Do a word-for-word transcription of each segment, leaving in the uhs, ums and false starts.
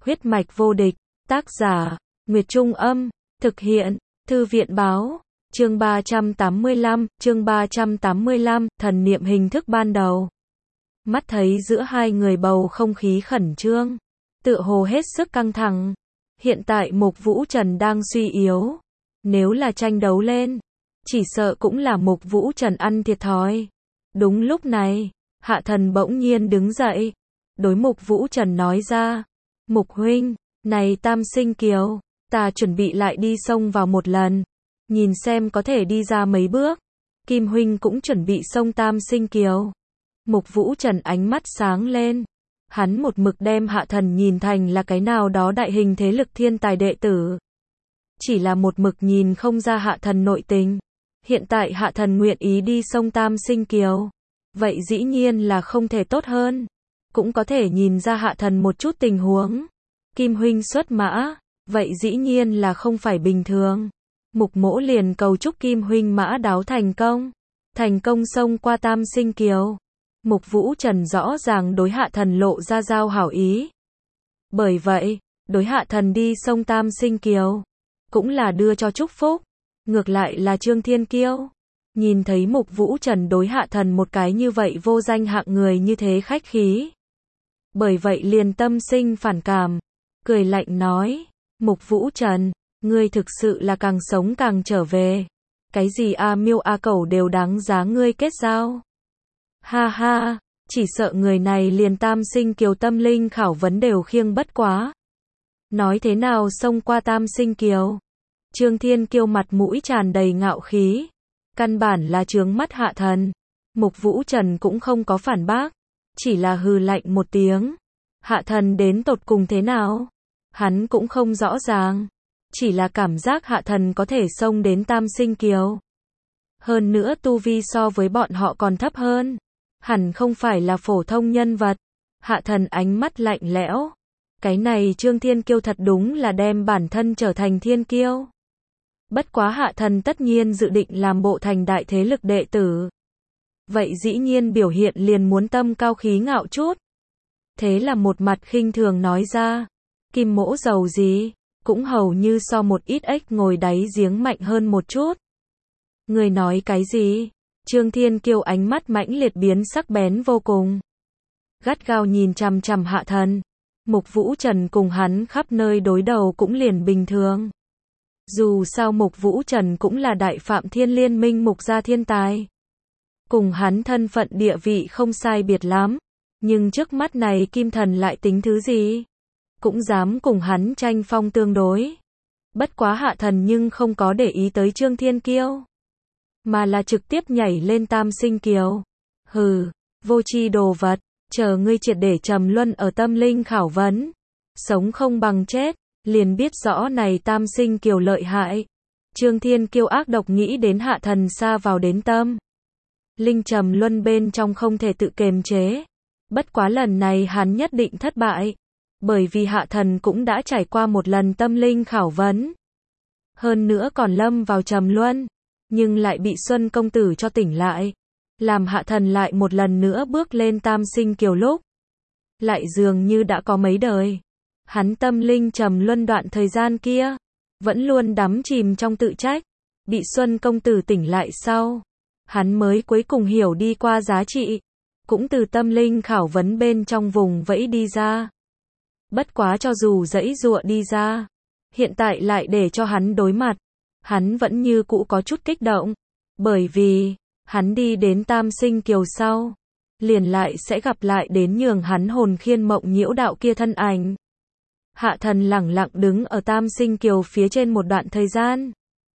Huyết mạch vô địch, tác giả, Nguyệt Trung Âm, thực hiện, Thư viện Báo, chương ba trăm tám mươi lăm, chương ba trăm tám mươi lăm, thần niệm hình thức ban đầu. Mắt thấy giữa hai người bầu không khí khẩn trương, tựa hồ hết sức căng thẳng. Hiện tại Mục Vũ Trần đang suy yếu. Nếu là tranh đấu lên, chỉ sợ cũng là Mục Vũ Trần ăn thiệt thòi. Đúng lúc này, Hạ Thần bỗng nhiên đứng dậy, đối Mục Vũ Trần nói ra, Mục huynh, này Tam Sinh Kiều, ta chuẩn bị lại đi xông vào một lần, nhìn xem có thể đi ra mấy bước. Kim huynh cũng chuẩn bị xông Tam Sinh Kiều. Mục Vũ Trần ánh mắt sáng lên. Hắn một mực đem Hạ Thần nhìn thành là cái nào đó đại hình thế lực thiên tài đệ tử. Chỉ là một mực nhìn không ra Hạ Thần nội tình. Hiện tại Hạ Thần nguyện ý đi xông Tam Sinh Kiều. Vậy dĩ nhiên là không thể tốt hơn. Cũng có thể nhìn ra Hạ Thần một chút tình huống. Kim huynh xuất mã, vậy dĩ nhiên là không phải bình thường. Mục mỗ liền cầu chúc Kim huynh mã đáo thành công. Thành công xông qua Tam Sinh Kiều. Mục Vũ Trần rõ ràng đối Hạ Thần lộ ra giao hảo ý. Bởi vậy, đối Hạ Thần đi xông Tam Sinh Kiều, cũng là đưa cho chúc phúc. Ngược lại là Trương Thiên Kiêu, nhìn thấy Mục Vũ Trần đối Hạ Thần một cái như vậy vô danh hạng người như thế khách khí. Bởi vậy liền tâm sinh phản cảm, cười lạnh nói, Mục Vũ Trần, ngươi thực sự là càng sống càng trở về. Cái gì A Miêu A Cẩu đều đáng giá ngươi kết giao. Ha ha, chỉ sợ người này liền Tam Sinh Kiều tâm linh khảo vấn đều khiêng bất quá. Nói thế nào xông qua Tam Sinh Kiều? Trương Thiên Kiêu mặt mũi tràn đầy ngạo khí. Căn bản là trướng mắt Hạ Thần. Mục Vũ Trần cũng không có phản bác. Chỉ là hừ lạnh một tiếng. Hạ Thần đến tột cùng thế nào? Hắn cũng không rõ ràng. Chỉ là cảm giác Hạ Thần có thể xông đến Tam Sinh Kiều. Hơn nữa tu vi so với bọn họ còn thấp hơn. Hẳn không phải là phổ thông nhân vật. Hạ Thần ánh mắt lạnh lẽo. Cái này Trương Thiên Kiêu thật đúng là đem bản thân trở thành thiên kiêu. Bất quá Hạ Thần tất nhiên dự định làm bộ thành đại thế lực đệ tử. Vậy dĩ nhiên biểu hiện liền muốn tâm cao khí ngạo chút. Thế là một mặt khinh thường nói ra. Kim mỗ giàu gì, cũng hầu như so một ít ếch ngồi đáy giếng mạnh hơn một chút. Người nói cái gì? Trương Thiên Kiêu ánh mắt mãnh liệt biến sắc bén vô cùng. Gắt gao nhìn chằm chằm Hạ Thần. Mục Vũ Trần cùng hắn khắp nơi đối đầu cũng liền bình thường. Dù sao Mục Vũ Trần cũng là đại phạm thiên liên minh mục gia thiên tài. Cùng hắn thân phận địa vị không sai biệt lắm. Nhưng trước mắt này Kim Thần lại tính thứ gì? Cũng dám cùng hắn tranh phong tương đối. Bất quá Hạ Thần nhưng không có để ý tới Trương Thiên Kiêu. Mà là trực tiếp nhảy lên Tam Sinh Kiều. Hừ, vô tri đồ vật, chờ ngươi triệt để trầm luân ở tâm linh khảo vấn. Sống không bằng chết, liền biết rõ này Tam Sinh Kiều lợi hại. Trương Thiên Kiêu ác độc nghĩ đến Hạ Thần xa vào đến tâm. Linh trầm luân bên trong không thể tự kiềm chế. Bất quá lần này hắn nhất định thất bại. Bởi vì Hạ Thần cũng đã trải qua một lần tâm linh khảo vấn. Hơn nữa còn lâm vào trầm luân. Nhưng lại bị Xuân công tử cho tỉnh lại. Làm Hạ Thần lại một lần nữa bước lên Tam Sinh Kiều lúc. Lại dường như đã có mấy đời. Hắn tâm linh trầm luân đoạn thời gian kia. Vẫn luôn đắm chìm trong tự trách. Bị Xuân công tử tỉnh lại sau. Hắn mới cuối cùng hiểu đi qua giá trị. Cũng từ tâm linh khảo vấn bên trong vùng vẫy đi ra. Bất quá cho dù dãy dụa đi ra. Hiện tại lại để cho hắn đối mặt. Hắn vẫn như cũ có chút kích động. Bởi vì, hắn đi đến Tam Sinh Kiều sau. Liền lại sẽ gặp lại đến nhường hắn hồn khiên mộng nhiễu đạo kia thân ảnh. Hạ Thần lẳng lặng đứng ở Tam Sinh Kiều phía trên một đoạn thời gian.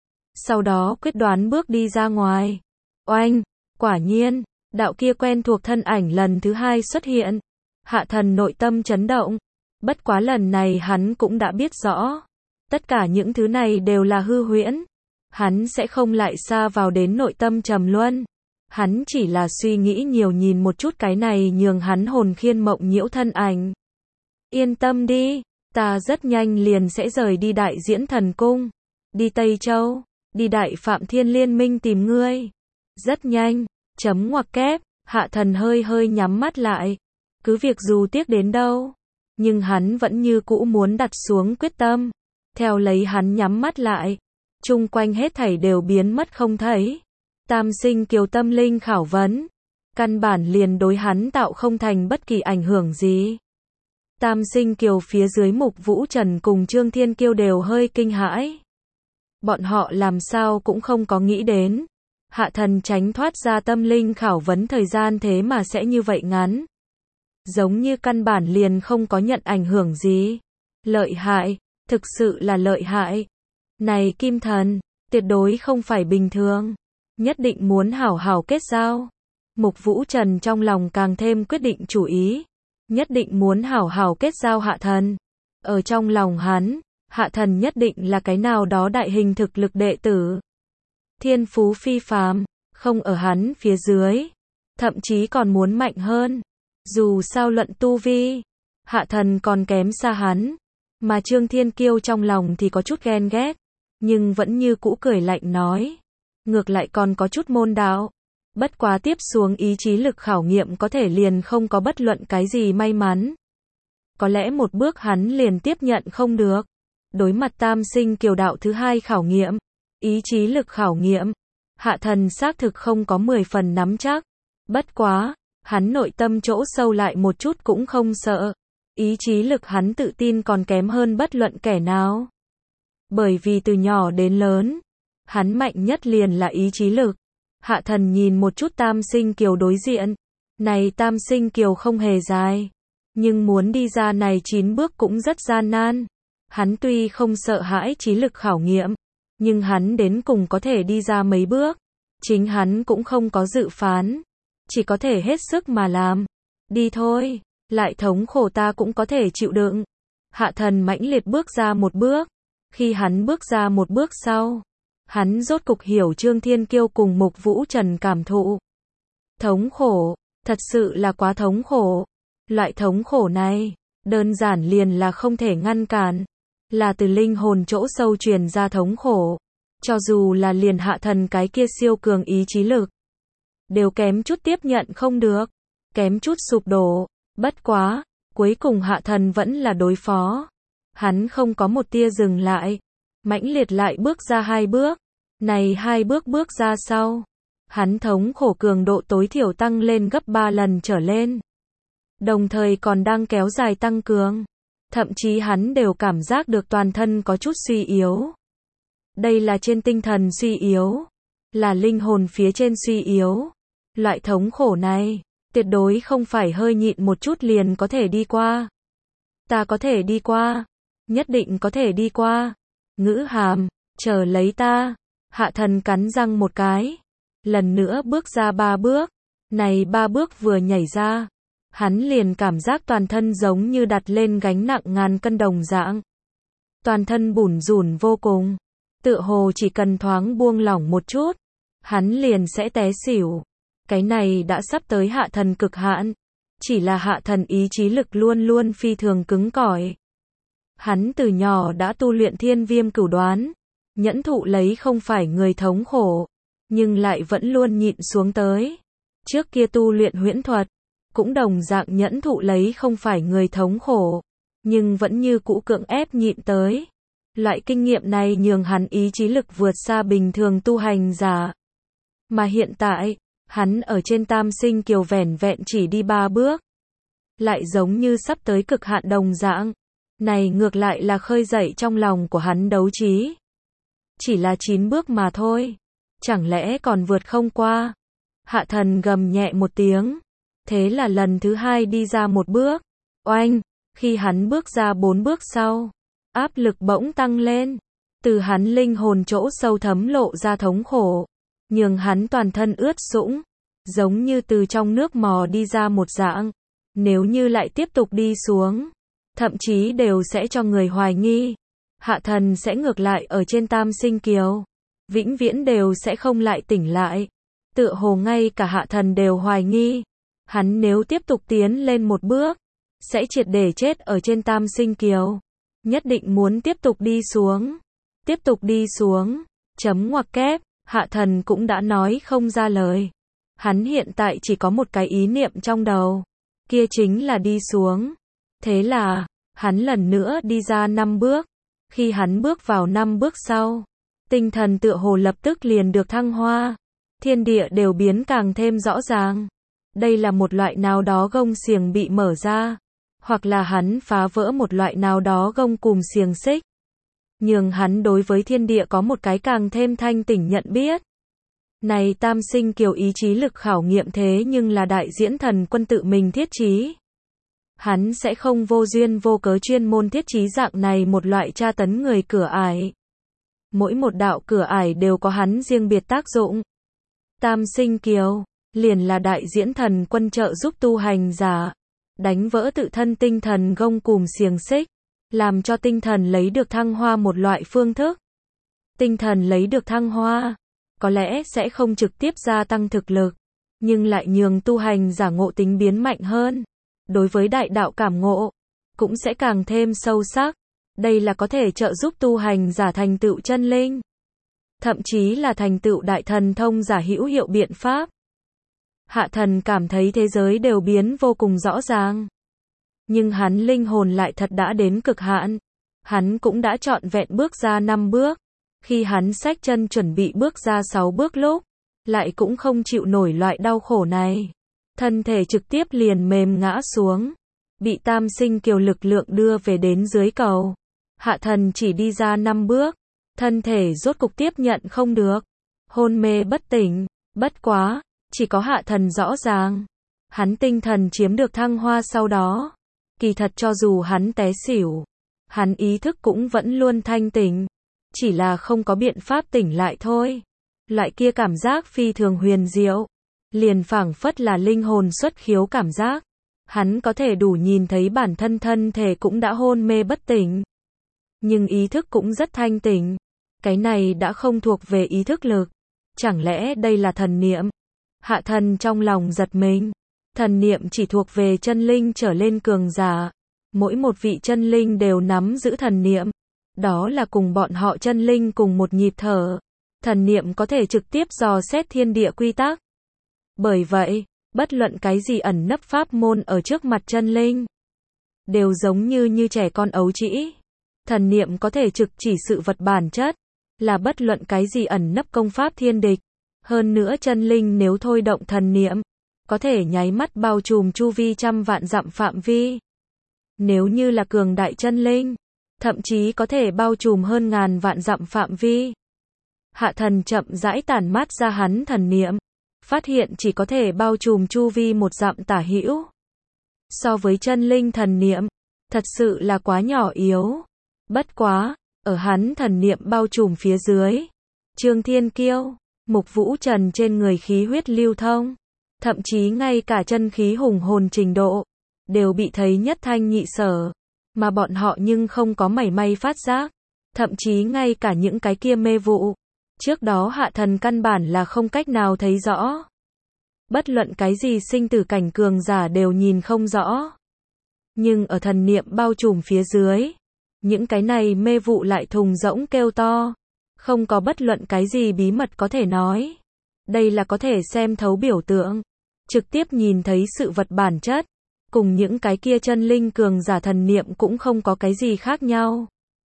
Sau đó quyết đoán bước đi ra ngoài. Oanh, quả nhiên, đạo kia quen thuộc thân ảnh lần thứ hai xuất hiện. Hạ Thần nội tâm chấn động. Bất quá lần này hắn cũng đã biết rõ. Tất cả những thứ này đều là hư huyễn. Hắn sẽ không lại xa vào đến nội tâm trầm luân. Hắn chỉ là suy nghĩ nhiều nhìn một chút cái này nhường hắn hồn khiên mộng nhiễu thân ảnh. Yên tâm đi, ta rất nhanh liền sẽ rời đi Đại Diễn Thần Cung. Đi Tây Châu, đi Đại Phạm Thiên Liên Minh tìm ngươi. Rất nhanh, chấm ngoặc kép, Hạ Thần hơi hơi nhắm mắt lại. Cứ việc dù tiếc đến đâu. nhưng hắn vẫn như cũ muốn đặt xuống quyết tâm. Theo lấy hắn nhắm mắt lại, chung quanh hết thảy đều biến mất không thấy. Tam Sinh Kiều tâm linh khảo vấn, căn bản liền đối hắn tạo không thành bất kỳ ảnh hưởng gì. Tam Sinh Kiều phía dưới Mục Vũ Trần cùng Trương Thiên Kiêu đều hơi kinh hãi. Bọn họ làm sao cũng không có nghĩ đến, Hạ Thần tránh thoát ra tâm linh khảo vấn thời gian thế mà sẽ như vậy ngắn. Giống như căn bản liền không có nhận ảnh hưởng gì. Lợi hại, thực sự là lợi hại. Này Kim Thần, tuyệt đối không phải bình thường. Nhất định muốn hảo hảo kết giao. Mục Vũ Trần trong lòng càng thêm quyết định chủ ý. Nhất định muốn hảo hảo kết giao Hạ Thần. Ở trong lòng hắn, Hạ Thần nhất định là cái nào đó đại hình thực lực đệ tử. Thiên phú phi phàm, không ở hắn phía dưới. Thậm chí còn muốn mạnh hơn. Dù sao luận tu vi, Hạ Thần còn kém xa hắn. Mà Trương Thiên Kiêu trong lòng thì có chút ghen ghét. Nhưng vẫn như cũ cười lạnh nói. Ngược lại còn có chút môn đạo. Bất quá tiếp xuống ý chí lực khảo nghiệm có thể liền không có bất luận cái gì may mắn. Có lẽ một bước hắn liền tiếp nhận không được. Đối mặt Tam Sinh Kiều đạo thứ hai khảo nghiệm, ý chí lực khảo nghiệm, Hạ Thần xác thực không có mười phần nắm chắc. Bất quá, hắn nội tâm chỗ sâu lại một chút cũng không sợ. Ý chí lực hắn tự tin còn kém hơn bất luận kẻ nào. Bởi vì từ nhỏ đến lớn, hắn mạnh nhất liền là ý chí lực. Hạ Thần nhìn một chút Tam Sinh Kiều đối diện. Này Tam Sinh Kiều không hề dài. Nhưng muốn đi ra này chín bước cũng rất gian nan. Hắn tuy không sợ hãi trí lực khảo nghiệm. Nhưng hắn đến cùng có thể đi ra mấy bước. Chính hắn cũng không có dự phán. Chỉ có thể hết sức mà làm. Đi thôi. Lại thống khổ ta cũng có thể chịu đựng. Hạ Thần mãnh liệt bước ra một bước. Khi hắn bước ra một bước sau, hắn rốt cục hiểu Trương Thiên Kiêu cùng Mục Vũ Trần cảm thụ. Thống khổ, thật sự là quá thống khổ. Loại thống khổ này, đơn giản liền là không thể ngăn cản. Là từ linh hồn chỗ sâu truyền ra thống khổ. Cho dù là liền Hạ Thần cái kia siêu cường ý chí lực, đều kém chút tiếp nhận không được. Kém chút sụp đổ. Bất quá, cuối cùng Hạ Thần vẫn là đối phó. Hắn không có một tia dừng lại. Mãnh liệt lại bước ra hai bước. Này hai bước bước ra sau. Hắn thống khổ cường độ tối thiểu tăng lên gấp ba lần trở lên. Đồng thời còn đang kéo dài tăng cường. Thậm chí hắn đều cảm giác được toàn thân có chút suy yếu. Đây là trên tinh thần suy yếu. Là linh hồn phía trên suy yếu. Loại thống khổ này, tuyệt đối không phải hơi nhịn một chút liền có thể đi qua. Ta có thể đi qua. Nhất định có thể đi qua. Ngữ hàm, chờ lấy ta. Hạ Thần cắn răng một cái. Lần nữa bước ra ba bước. Này ba bước vừa nhảy ra. Hắn liền cảm giác toàn thân giống như đặt lên gánh nặng ngàn cân đồng dạng. Toàn thân bủn rủn vô cùng. Tựa hồ chỉ cần thoáng buông lỏng một chút. Hắn liền sẽ té xỉu. Cái này đã sắp tới Hạ Thần cực hạn. Chỉ là Hạ Thần ý chí lực luôn luôn phi thường cứng cỏi. Hắn từ nhỏ đã tu luyện Thiên Viêm Cửu Đoán. Nhẫn thụ lấy không phải người thống khổ. Nhưng lại vẫn luôn nhịn xuống tới. Trước kia tu luyện huyễn thuật. Cũng đồng dạng nhẫn thụ lấy không phải người thống khổ. Nhưng vẫn như cũ cưỡng ép nhịn tới. Loại kinh nghiệm này nhường hắn ý chí lực vượt xa bình thường tu hành giả. Mà hiện tại, hắn ở trên Tam Sinh Kiều vẻn vẹn chỉ đi ba bước. Lại giống như sắp tới cực hạn đồng dạng. Này ngược lại là khơi dậy trong lòng của hắn đấu trí. Chỉ là chín bước mà thôi. Chẳng lẽ còn vượt không qua? Hạ Thần gầm nhẹ một tiếng. Thế là lần thứ hai đi ra một bước. Oanh! Khi hắn bước ra bốn bước sau, áp lực bỗng tăng lên. Từ hắn linh hồn chỗ sâu thấm lộ ra thống khổ. Nhường hắn toàn thân ướt sũng. Giống như từ trong nước mò đi ra một dạng. Nếu như lại tiếp tục đi xuống, thậm chí đều sẽ cho người hoài nghi. Hạ Thần sẽ ngược lại ở trên Tam Sinh Kiều. Vĩnh viễn đều sẽ không lại tỉnh lại. Tựa hồ ngay cả Hạ Thần đều hoài nghi. Hắn nếu tiếp tục tiến lên một bước, sẽ triệt để chết ở trên Tam Sinh Kiều. Nhất định muốn tiếp tục đi xuống. Tiếp tục đi xuống. Chấm ngoặc kép. Hạ Thần cũng đã nói không ra lời. Hắn hiện tại chỉ có một cái ý niệm trong đầu. Kia chính là đi xuống. Thế là, hắn lần nữa đi ra năm bước. Khi hắn bước vào năm bước sau, tinh thần tựa hồ lập tức liền được thăng hoa. Thiên địa đều biến càng thêm rõ ràng. Đây là một loại nào đó gông xiềng bị mở ra, hoặc là hắn phá vỡ một loại nào đó gông cùm xiềng xích, nhường hắn đối với thiên địa có một cái càng thêm thanh tỉnh nhận biết. Này tam sinh kiều ý chí lực khảo nghiệm thế nhưng là đại diễn thần quân tự mình thiết trí. Hắn sẽ không vô duyên vô cớ chuyên môn thiết trí dạng này một loại tra tấn người cửa ải. Mỗi một đạo cửa ải đều có hắn riêng biệt tác dụng. Tam sinh kiều, liền là đại diễn thần quân trợ giúp tu hành giả, đánh vỡ tự thân tinh thần gông cùm xiềng xích, làm cho tinh thần lấy được thăng hoa một loại phương thức. Tinh thần lấy được thăng hoa, có lẽ sẽ không trực tiếp gia tăng thực lực, nhưng lại nhường tu hành giả ngộ tính biến mạnh hơn. Đối với đại đạo cảm ngộ, cũng sẽ càng thêm sâu sắc. Đây là có thể trợ giúp tu hành giả thành tựu chân linh, thậm chí là thành tựu đại thần thông giả hữu hiệu biện pháp. Hạ thần cảm thấy thế giới đều biến vô cùng rõ ràng. Nhưng hắn linh hồn lại thật đã đến cực hạn. Hắn cũng đã trọn vẹn bước ra năm bước. Khi hắn xách chân chuẩn bị bước ra sáu bước lúc, lại cũng không chịu nổi loại đau khổ này. Thân thể trực tiếp liền mềm ngã xuống, bị tam sinh kiều lực lượng đưa về đến dưới cầu. Hạ thần chỉ đi ra năm bước, thân thể rốt cục tiếp nhận không được, hôn mê bất tỉnh. Bất quá, chỉ có hạ thần rõ ràng, hắn tinh thần chiếm được thăng hoa sau đó. Kỳ thật cho dù hắn té xỉu, hắn ý thức cũng vẫn luôn thanh tỉnh, chỉ là không có biện pháp tỉnh lại thôi. Loại kia cảm giác phi thường huyền diệu, liền phảng phất là linh hồn xuất khiếu cảm giác. Hắn có thể đủ nhìn thấy bản thân thân thể cũng đã hôn mê bất tỉnh, nhưng ý thức cũng rất thanh tỉnh. Cái này đã không thuộc về ý thức lực. Chẳng lẽ đây là thần niệm? Hạ thần trong lòng giật mình. Thần niệm chỉ thuộc về chân linh trở lên cường giả. Mỗi một vị chân linh đều nắm giữ thần niệm. Đó là cùng bọn họ chân linh cùng một nhịp thở. Thần niệm có thể trực tiếp dò xét thiên địa quy tắc. Bởi vậy, bất luận cái gì ẩn nấp pháp môn ở trước mặt chân linh, đều giống như như trẻ con ấu trĩ. Thần niệm có thể trực chỉ sự vật bản chất, là bất luận cái gì ẩn nấp công pháp thiên địch. Hơn nữa chân linh nếu thôi động thần niệm, có thể nháy mắt bao trùm chu vi trăm vạn dặm phạm vi. Nếu như là cường đại chân linh, thậm chí có thể bao trùm hơn ngàn vạn dặm phạm vi. Hạ thần chậm rãi tản mát ra hắn thần niệm, phát hiện chỉ có thể bao trùm chu vi một dặm tả hữu. So với chân linh thần niệm, thật sự là quá nhỏ yếu. Bất quá, ở hắn thần niệm bao trùm phía dưới, Trương Thiên Kiêu, Mục Vũ Trần trên người khí huyết lưu thông, thậm chí ngay cả chân khí hùng hồn trình độ, đều bị thấy nhất thanh nhị sở, mà bọn họ nhưng không có mảy may phát giác, thậm chí ngay cả những cái kia mê vụ, trước đó hạ thần căn bản là không cách nào thấy rõ. Bất luận cái gì sinh tử cảnh cường giả đều nhìn không rõ. Nhưng ở thần niệm bao trùm phía dưới, những cái này mê vụ lại thùng rỗng kêu to, không có bất luận cái gì bí mật có thể nói. Đây là có thể xem thấu biểu tượng, trực tiếp nhìn thấy sự vật bản chất, cùng những cái kia chân linh cường giả thần niệm cũng không có cái gì khác nhau.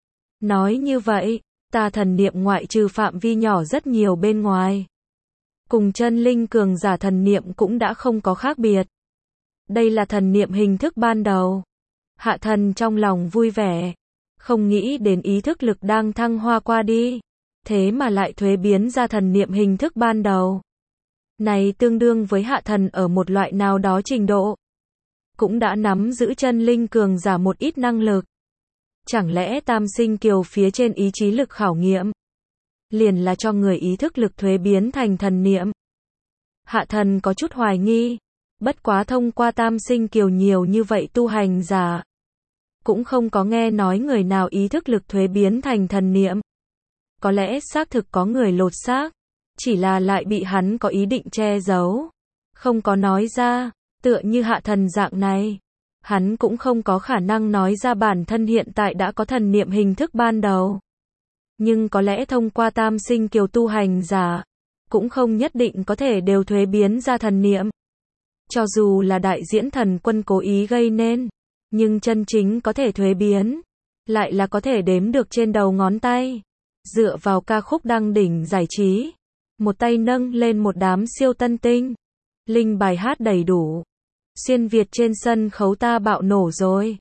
Nói như vậy, ta thần niệm ngoại trừ phạm vi nhỏ rất nhiều bên ngoài, cùng chân linh cường giả thần niệm cũng đã không có khác biệt. Đây là thần niệm hình thức ban đầu. Hạ thần trong lòng vui vẻ, không nghĩ đến ý thức lực đang thăng hoa qua đi, thế mà lại thuế biến ra thần niệm hình thức ban đầu. Này tương đương với hạ thần ở một loại nào đó trình độ, cũng đã nắm giữ chân linh cường giả một ít năng lực. Chẳng lẽ tam sinh kiều phía trên ý chí lực khảo nghiệm, liền là cho người ý thức lực thuế biến thành thần niệm? Hạ thần có chút hoài nghi, bất quá thông qua tam sinh kiều nhiều như vậy tu hành giả, cũng không có nghe nói người nào ý thức lực thuế biến thành thần niệm. Có lẽ xác thực có người lột xác, chỉ là lại bị hắn có ý định che giấu, không có nói ra. Tựa như hạ thần dạng này, hắn cũng không có khả năng nói ra bản thân hiện tại đã có thần niệm hình thức ban đầu. Nhưng có lẽ thông qua tam sinh kiều tu hành giả, cũng không nhất định có thể đều thuế biến ra thần niệm. Cho dù là đại diễn thần quân cố ý gây nên, Nhưng chân chính có thể thuế biến, lại là có thể đếm được trên đầu ngón tay. Dựa vào ca khúc đăng đỉnh giải trí, một tay nâng lên một đám siêu tân tinh. Linh bài hát đầy đủ. Xuyên Việt trên sân khấu ta bạo nổ rồi.